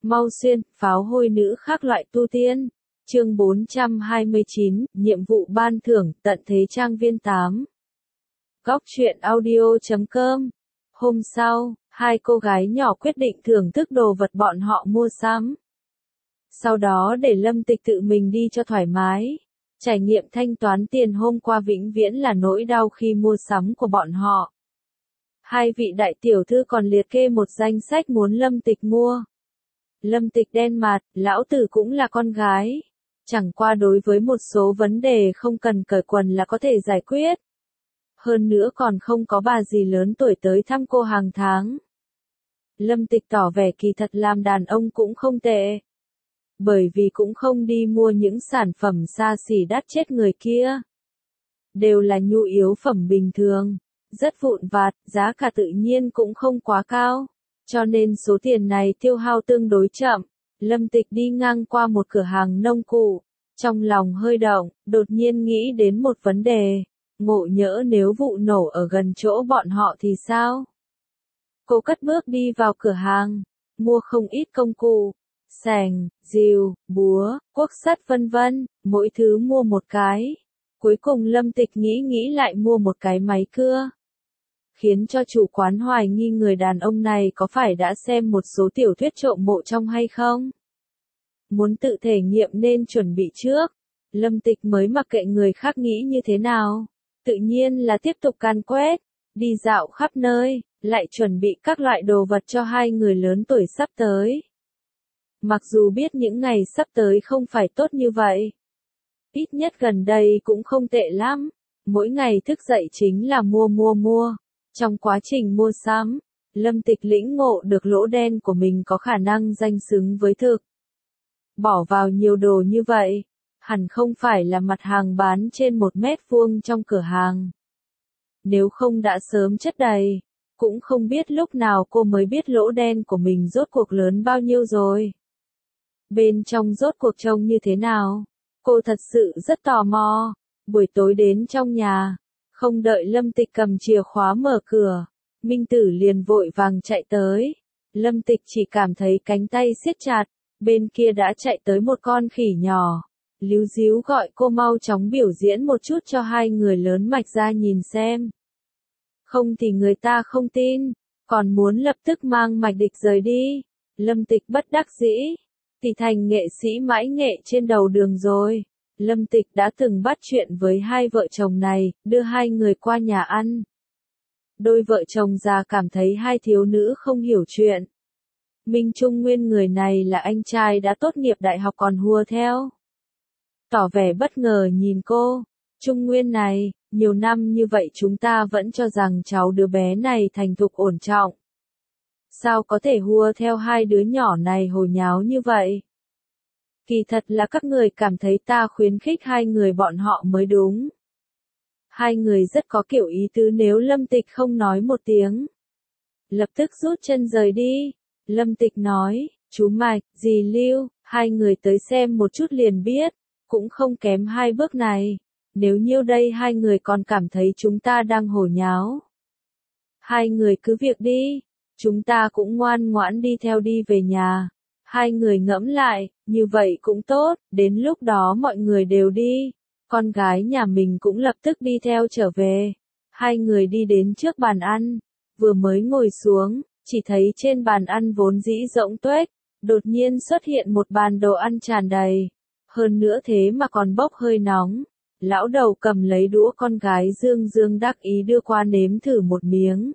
Mau xuyên, pháo hôi nữ khác loại tu tiên. Chương 429, nhiệm vụ ban thưởng, tận thế trang viên 8. Góc truyện audio.com. Hôm sau, hai cô gái nhỏ quyết định thưởng thức đồ vật bọn họ mua sắm. Sau đó để Lâm Tịch tự mình đi cho thoải mái. Trải nghiệm thanh toán tiền hôm qua vĩnh viễn là nỗi đau khi mua sắm của bọn họ. Hai vị đại tiểu thư còn liệt kê một danh sách muốn Lâm Tịch mua. Lâm Tịch đen mặt, lão tử cũng là con gái. Chẳng qua đối với một số vấn đề không cần cởi quần là có thể giải quyết. Hơn nữa còn không có bà gì lớn tuổi tới thăm cô hàng tháng. Lâm Tịch tỏ vẻ kỳ thật làm đàn ông cũng không tệ. Bởi vì cũng không đi mua những sản phẩm xa xỉ đắt chết người kia. Đều là nhu yếu phẩm bình thường, rất vụn vặt, giá cả tự nhiên cũng không quá cao. Cho nên số tiền này tiêu hao tương đối chậm. Lâm Tịch đi ngang qua một cửa hàng nông cụ. Trong lòng hơi động, đột nhiên nghĩ đến một vấn đề. Ngộ nhỡ nếu vụ nổ ở gần chỗ bọn họ thì sao? Cô cất bước đi vào cửa hàng, mua không ít công cụ, xẻng, rìu, búa, cuốc sắt vân vân, mỗi thứ mua một cái. Cuối cùng Lâm Tịch nghĩ lại mua một cái máy cưa. Khiến cho chủ quán hoài nghi người đàn ông này có phải đã xem một số tiểu thuyết trộm mộ trong hay không? Muốn tự thể nghiệm nên chuẩn bị trước. Lâm Tịch mới mặc kệ người khác nghĩ như thế nào. Tự nhiên là tiếp tục càn quét, đi dạo khắp nơi, lại chuẩn bị các loại đồ vật cho hai người lớn tuổi sắp tới. Mặc dù biết những ngày sắp tới không phải tốt như vậy. Ít nhất gần đây cũng không tệ lắm. Mỗi ngày thức dậy chính là mua. Trong quá trình mua sắm, Lâm Tịch lĩnh ngộ được lỗ đen của mình có khả năng danh xứng với thực. Bỏ vào nhiều đồ như vậy, hẳn không phải là mặt hàng bán trên 1 mét vuông trong cửa hàng. Nếu không đã sớm chất đầy, cũng không biết lúc nào cô mới biết lỗ đen của mình rốt cuộc lớn bao nhiêu rồi. Bên trong rốt cuộc trông như thế nào? Cô thật sự rất tò mò. Buổi tối đến trong nhà, không đợi Lâm Tịch cầm chìa khóa mở cửa, Minh Tử liền vội vàng chạy tới. Lâm Tịch chỉ cảm thấy cánh tay siết chặt, bên kia đã chạy tới một con khỉ nhỏ. Líu díu gọi cô mau chóng biểu diễn một chút cho hai người lớn mạch ra nhìn xem. Không thì người ta không tin, còn muốn lập tức mang mạch địch rời đi. Lâm Tịch bất đắc dĩ, thì thành nghệ sĩ mãi nghệ trên đầu đường rồi. Lâm Tịch đã từng bắt chuyện với hai vợ chồng này, đưa hai người qua nhà ăn. Đôi vợ chồng già cảm thấy hai thiếu nữ không hiểu chuyện. Minh Trung Nguyên người này là anh trai đã tốt nghiệp đại học còn hùa theo. Tỏ vẻ bất ngờ nhìn cô. Trung Nguyên này, nhiều năm như vậy chúng ta vẫn cho rằng cháu đứa bé này thành thục ổn trọng. Sao có thể hùa theo hai đứa nhỏ này hồ nháo như vậy? Kỳ thật là các người cảm thấy ta khuyến khích hai người bọn họ mới đúng. Hai người rất có kiểu ý tứ nếu Lâm Tịch không nói một tiếng. Lập tức rút chân rời đi. Lâm Tịch nói, chú Mạch, dì Lưu, hai người tới xem một chút liền biết, cũng không kém hai bước này. Nếu nhiêu đây hai người còn cảm thấy chúng ta đang hồ nháo. Hai người cứ việc đi, chúng ta cũng ngoan ngoãn đi theo đi về nhà. Hai người ngẫm lại, như vậy cũng tốt, đến lúc đó mọi người đều đi. Con gái nhà mình cũng lập tức đi theo trở về. Hai người đi đến trước bàn ăn, vừa mới ngồi xuống, chỉ thấy trên bàn ăn vốn dĩ rỗng tuếch, đột nhiên xuất hiện một bàn đồ ăn tràn đầy. Hơn nữa thế mà còn bốc hơi nóng. Lão đầu cầm lấy đũa con gái dương đắc ý đưa qua nếm thử một miếng.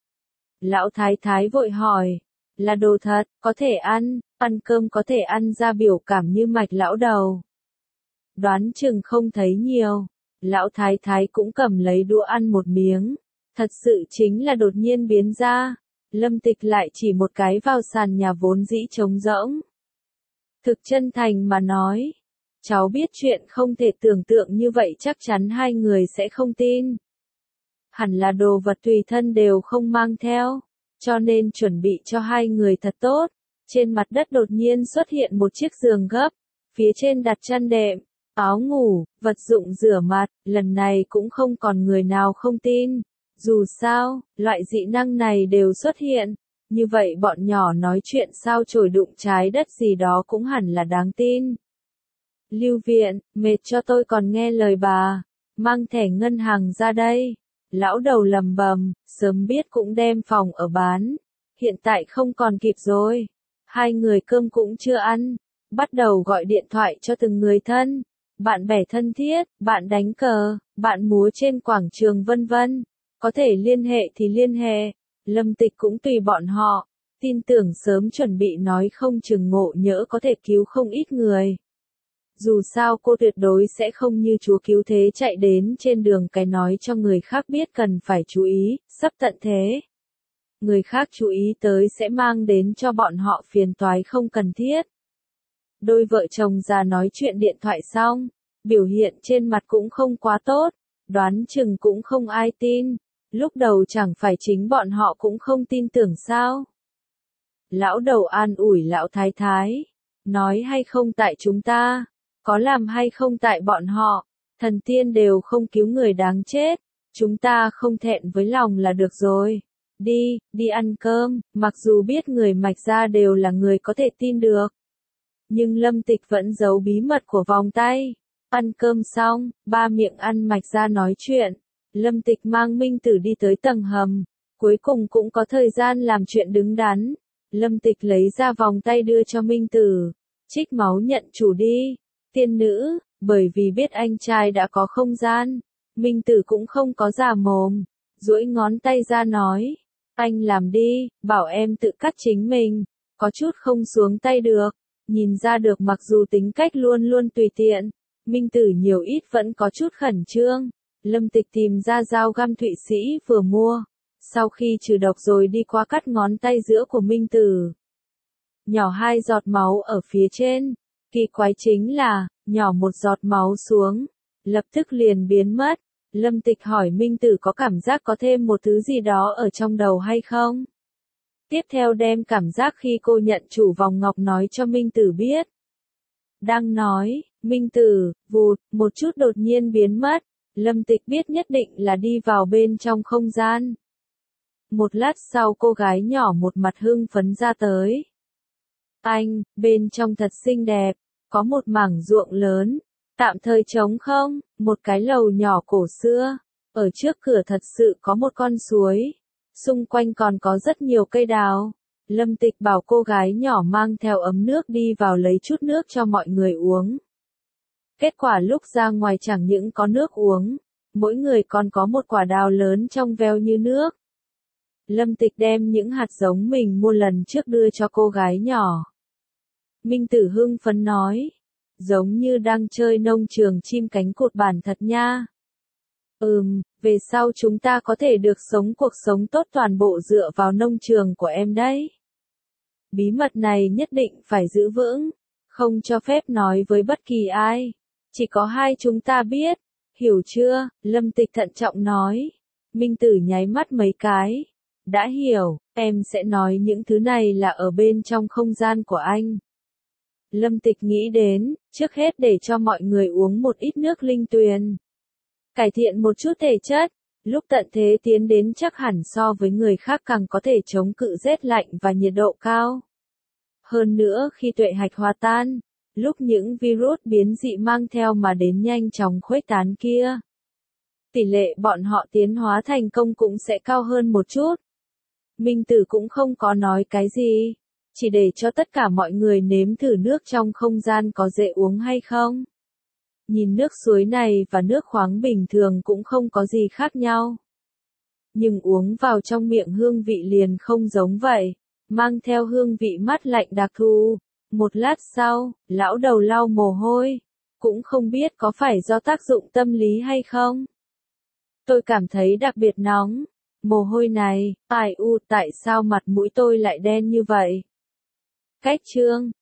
Lão thái thái vội hỏi, là đồ thật, có thể ăn cơm có thể ăn ra biểu cảm như Mạch lão đầu. Đoán chừng không thấy nhiều, lão thái thái cũng cầm lấy đũa ăn một miếng. Thật sự chính là đột nhiên biến ra. Lâm Tịch lại chỉ một cái vào sàn nhà vốn dĩ trống rỗng. Thực chân thành mà nói, cháu biết chuyện không thể tưởng tượng như vậy chắc chắn hai người sẽ không tin. Hẳn là đồ vật tùy thân đều không mang theo, cho nên chuẩn bị cho hai người thật tốt. Trên mặt đất đột nhiên xuất hiện một chiếc giường gấp, phía trên đặt chăn đệm, áo ngủ, vật dụng rửa mặt, lần này cũng không còn người nào không tin. Dù sao, loại dị năng này đều xuất hiện, Như vậy bọn nhỏ nói chuyện sao chổi đụng trái đất gì đó cũng hẳn là đáng tin. Lưu viện, mệt cho tôi còn nghe lời bà. Mang thẻ ngân hàng ra đây. Lão đầu lầm bầm, sớm biết cũng đem phòng ở bán. Hiện tại không còn kịp rồi. Hai người cơm cũng chưa ăn. Bắt đầu gọi điện thoại cho từng người thân. Bạn bè thân thiết, bạn đánh cờ, bạn múa trên quảng trường vân vân. Có thể liên hệ thì liên hệ. Lâm Tịch cũng tùy bọn họ. Tin tưởng sớm chuẩn bị nói không chừng ngộ nhỡ có thể cứu không ít người. Dù sao cô tuyệt đối sẽ không như chúa cứu thế chạy đến trên đường cái nói cho người khác biết cần phải chú ý, sắp tận thế. Người khác chú ý tới sẽ mang đến cho bọn họ phiền toái không cần thiết. Đôi vợ chồng già nói chuyện điện thoại xong, biểu hiện trên mặt cũng không quá tốt, đoán chừng cũng không ai tin. Lúc đầu chẳng phải chính bọn họ cũng không tin tưởng sao. Lão đầu an ủi lão thái thái, nói hay không tại chúng ta, có làm hay không tại bọn họ, thần tiên đều không cứu người đáng chết, chúng ta không thẹn với lòng là được rồi. Đi ăn cơm, mặc dù biết người Mạch gia đều là người có thể tin được. Nhưng Lâm Tịch vẫn giấu bí mật của vòng tay. Ăn cơm xong, ba miệng ăn Mạch gia nói chuyện. Lâm Tịch mang Minh Tử đi tới tầng hầm. Cuối cùng cũng có thời gian làm chuyện đứng đắn. Lâm Tịch lấy ra vòng tay đưa cho Minh Tử. Trích máu nhận chủ đi. Tiên nữ, bởi vì biết anh trai đã có không gian. Minh Tử cũng không có giả mồm. Duỗi ngón tay ra nói. Anh làm đi, bảo em tự cắt chính mình. Có chút không xuống tay được. Nhìn ra được mặc dù tính cách luôn luôn tùy tiện. Minh Tử nhiều ít vẫn có chút khẩn trương. Lâm Tịch tìm ra dao găm Thụy Sĩ vừa mua. Sau khi trừ độc rồi đi qua cắt ngón tay giữa của Minh Tử. Nhỏ 2 giọt máu ở phía trên. Kỳ quái chính là, nhỏ 1 giọt máu xuống. Lập tức liền biến mất. Lâm Tịch hỏi Minh Tử có cảm giác có thêm một thứ gì đó ở trong đầu hay không? Tiếp theo đem cảm giác khi cô nhận chủ vòng ngọc nói cho Minh Tử biết. Đang nói, Minh Tử, vụt, một chút đột nhiên biến mất. Lâm Tịch biết nhất định là đi vào bên trong không gian. Một lát sau cô gái nhỏ một mặt hưng phấn ra tới. Anh, bên trong thật xinh đẹp, có một mảng ruộng lớn, tạm thời trống không, một cái lầu nhỏ cổ xưa. Ở trước cửa thật sự có một con suối. Xung quanh còn có rất nhiều cây đào. Lâm Tịch bảo cô gái nhỏ mang theo ấm nước đi vào lấy chút nước cho mọi người uống. Kết quả lúc ra ngoài chẳng những có nước uống, mỗi người còn có một quả đào lớn trong veo như nước. Lâm Tịch đem những hạt giống mình mua lần trước đưa cho cô gái nhỏ. Minh Tử hưng phấn nói, giống như đang chơi nông trường chim cánh cụt bản thật nha. Về sau chúng ta có thể được sống cuộc sống tốt toàn bộ dựa vào nông trường của em đấy. Bí mật này nhất định phải giữ vững, không cho phép nói với bất kỳ ai. Chỉ có hai chúng ta biết, hiểu chưa? Lâm Tịch thận trọng nói. Minh Tử nháy mắt mấy cái. Đã hiểu, em sẽ nói những thứ này là ở bên trong không gian của anh. Lâm Tịch nghĩ đến, trước hết để cho mọi người uống một ít nước linh tuyền. Cải thiện một chút thể chất, lúc tận thế tiến đến chắc hẳn so với người khác càng có thể chống cự rét lạnh và nhiệt độ cao. Hơn nữa khi tuệ hạch hòa tan, lúc những virus biến dị mang theo mà đến nhanh chóng khuếch tán kia. Tỷ lệ bọn họ tiến hóa thành công cũng sẽ cao hơn một chút. Minh Tử cũng không có nói cái gì, chỉ để cho tất cả mọi người nếm thử nước trong không gian có dễ uống hay không. Nhìn nước suối này và nước khoáng bình thường cũng không có gì khác nhau. Nhưng uống vào trong miệng hương vị liền không giống vậy, mang theo hương vị mát lạnh đặc thù. Một lát sau, lão đầu lau mồ hôi, cũng không biết có phải do tác dụng tâm lý hay không. Tôi cảm thấy đặc biệt nóng, mồ hôi này, tại sao mặt mũi tôi lại đen như vậy? Cách chương